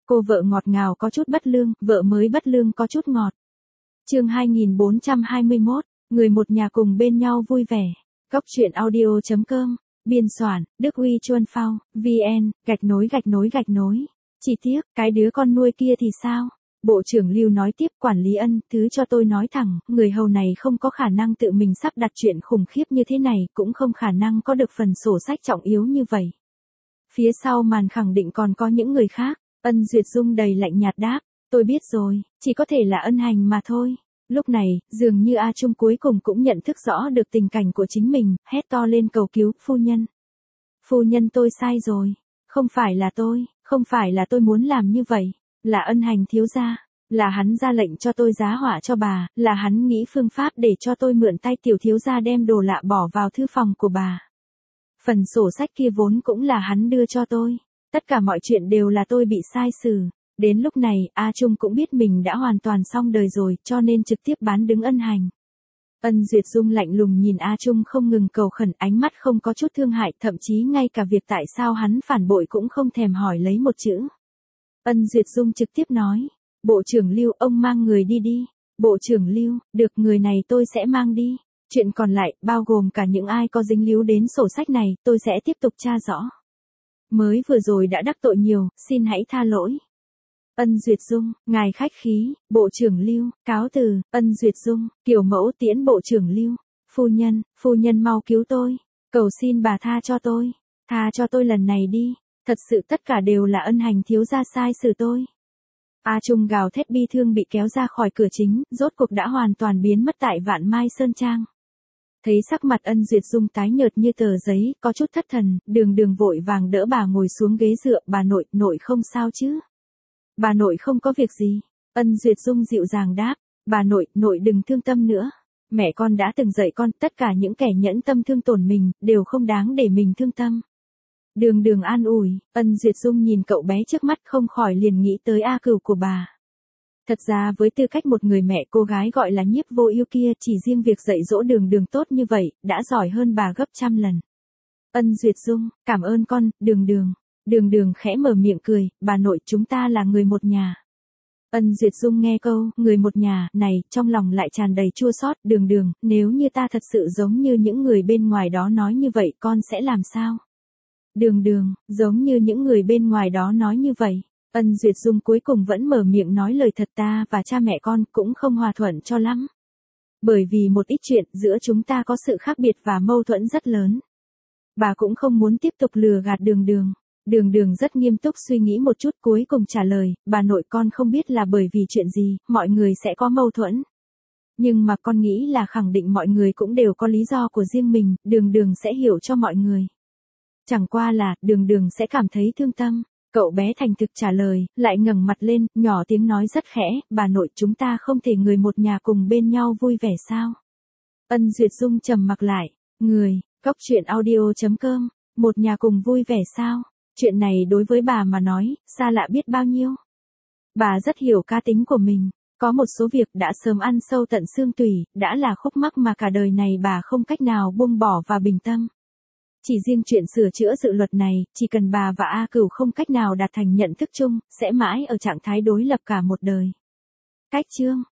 Cô vợ ngọt ngào có chút bất lương, vợ mới bất lương có chút ngọt. Chương 2421, người một nhà cùng bên nhau vui vẻ. Góc truyện audio.com, biên soạn, Đức Huy Chuân Phao, VN, _. Chỉ tiếc, cái đứa con nuôi kia thì sao? Bộ trưởng Lưu nói tiếp, quản lý Ân, thứ cho tôi nói thẳng, người hầu này không có khả năng tự mình sắp đặt chuyện khủng khiếp như thế này, cũng không khả năng có được phần sổ sách trọng yếu như vậy. Phía sau màn khẳng định còn có những người khác. Ân Duyệt Dung đầy lạnh nhạt đáp, tôi biết rồi, chỉ có thể là Ân Hành mà thôi. Lúc này, dường như A Trung cuối cùng cũng nhận thức rõ được tình cảnh của chính mình, hét to lên cầu cứu, phu nhân. Phu nhân tôi sai rồi, không phải là tôi muốn làm như vậy, là Ân Hành thiếu gia, là hắn ra lệnh cho tôi giá họa cho bà, là hắn nghĩ phương pháp để cho tôi mượn tay tiểu thiếu gia đem đồ lạ bỏ vào thư phòng của bà. Phần sổ sách kia vốn cũng là hắn đưa cho tôi. Tất cả mọi chuyện đều là tôi bị sai xử. Đến lúc này, A Trung cũng biết mình đã hoàn toàn xong đời rồi, cho nên trực tiếp bán đứng Ân Hành. Ân Duyệt Dung lạnh lùng nhìn A Trung không ngừng cầu khẩn, ánh mắt không có chút thương hại, thậm chí ngay cả việc tại sao hắn phản bội cũng không thèm hỏi lấy một chữ. Ân Duyệt Dung trực tiếp nói, Bộ trưởng Lưu, ông mang người đi đi. Bộ trưởng Lưu, được, người này tôi sẽ mang đi. Chuyện còn lại, bao gồm cả những ai có dính líu đến sổ sách này, tôi sẽ tiếp tục tra rõ. Mới vừa rồi đã đắc tội nhiều, xin hãy tha lỗi. Ân Duyệt Dung, ngài khách khí, Bộ trưởng Lưu, cáo từ. Ân Duyệt Dung, kiểu mẫu tiễn Bộ trưởng Lưu. Phu nhân mau cứu tôi. Cầu xin bà tha cho tôi lần này đi. Thật sự tất cả đều là Ân Hành thiếu gia sai xử tôi. A Trung gào thét bi thương bị kéo ra khỏi cửa chính, rốt cuộc đã hoàn toàn biến mất tại Vạn Mai Sơn Trang. Thấy sắc mặt Ân Duyệt Dung tái nhợt như tờ giấy, có chút thất thần, Đường vội vàng đỡ bà ngồi xuống ghế dựa, bà nội không sao chứ? Bà nội không có việc gì. Ân Duyệt Dung dịu dàng đáp, bà nội đừng thương tâm nữa. Mẹ con đã từng dạy con, tất cả những kẻ nhẫn tâm thương tổn mình, đều không đáng để mình thương tâm. Đường an ủi, Ân Duyệt Dung nhìn cậu bé trước mắt không khỏi liền nghĩ tới A Cửu của bà. Thật ra với tư cách một người mẹ, cô gái gọi là Nhiếp Vô Ưu kia, chỉ riêng việc dạy dỗ Đường tốt như vậy, đã giỏi hơn bà gấp trăm lần. Ân Duyệt Dung, cảm ơn con, Đường khẽ mở miệng cười, bà nội, chúng ta là người một nhà. Ân Duyệt Dung nghe câu, người một nhà, này, trong lòng lại tràn đầy chua xót. Đường, nếu như ta thật sự giống như những người bên ngoài đó nói như vậy, con sẽ làm sao? Đường, giống như những người bên ngoài đó nói như vậy. Ân Duyệt Dung cuối cùng vẫn mở miệng nói lời thật, ta và cha mẹ con cũng không hòa thuận cho lắm. Bởi vì một ít chuyện, giữa chúng ta có sự khác biệt và mâu thuẫn rất lớn. Bà cũng không muốn tiếp tục lừa gạt Đường. Đường rất nghiêm túc suy nghĩ một chút, cuối cùng trả lời, bà nội, con không biết là bởi vì chuyện gì, mọi người sẽ có mâu thuẫn. Nhưng mà con nghĩ là khẳng định mọi người cũng đều có lý do của riêng mình, Đường sẽ hiểu cho mọi người. Chẳng qua là, Đường sẽ cảm thấy thương tâm. Cậu bé thành thực trả lời, lại ngẩng mặt lên, nhỏ tiếng nói rất khẽ, bà nội, chúng ta không thể người một nhà cùng bên nhau vui vẻ sao? Ân Duyệt Dung trầm mặc lại, góc truyện audio.com, một nhà cùng vui vẻ sao? Chuyện này đối với bà mà nói, xa lạ biết bao nhiêu. Bà rất hiểu cá tính của mình, có một số việc đã sớm ăn sâu tận xương tủy, đã là khúc mắc mà cả đời này bà không cách nào buông bỏ và bình tâm. Chỉ riêng chuyện sửa chữa dự luật này, chỉ cần bà và A Cửu không cách nào đạt thành nhận thức chung, sẽ mãi ở trạng thái đối lập cả một đời. Cách chương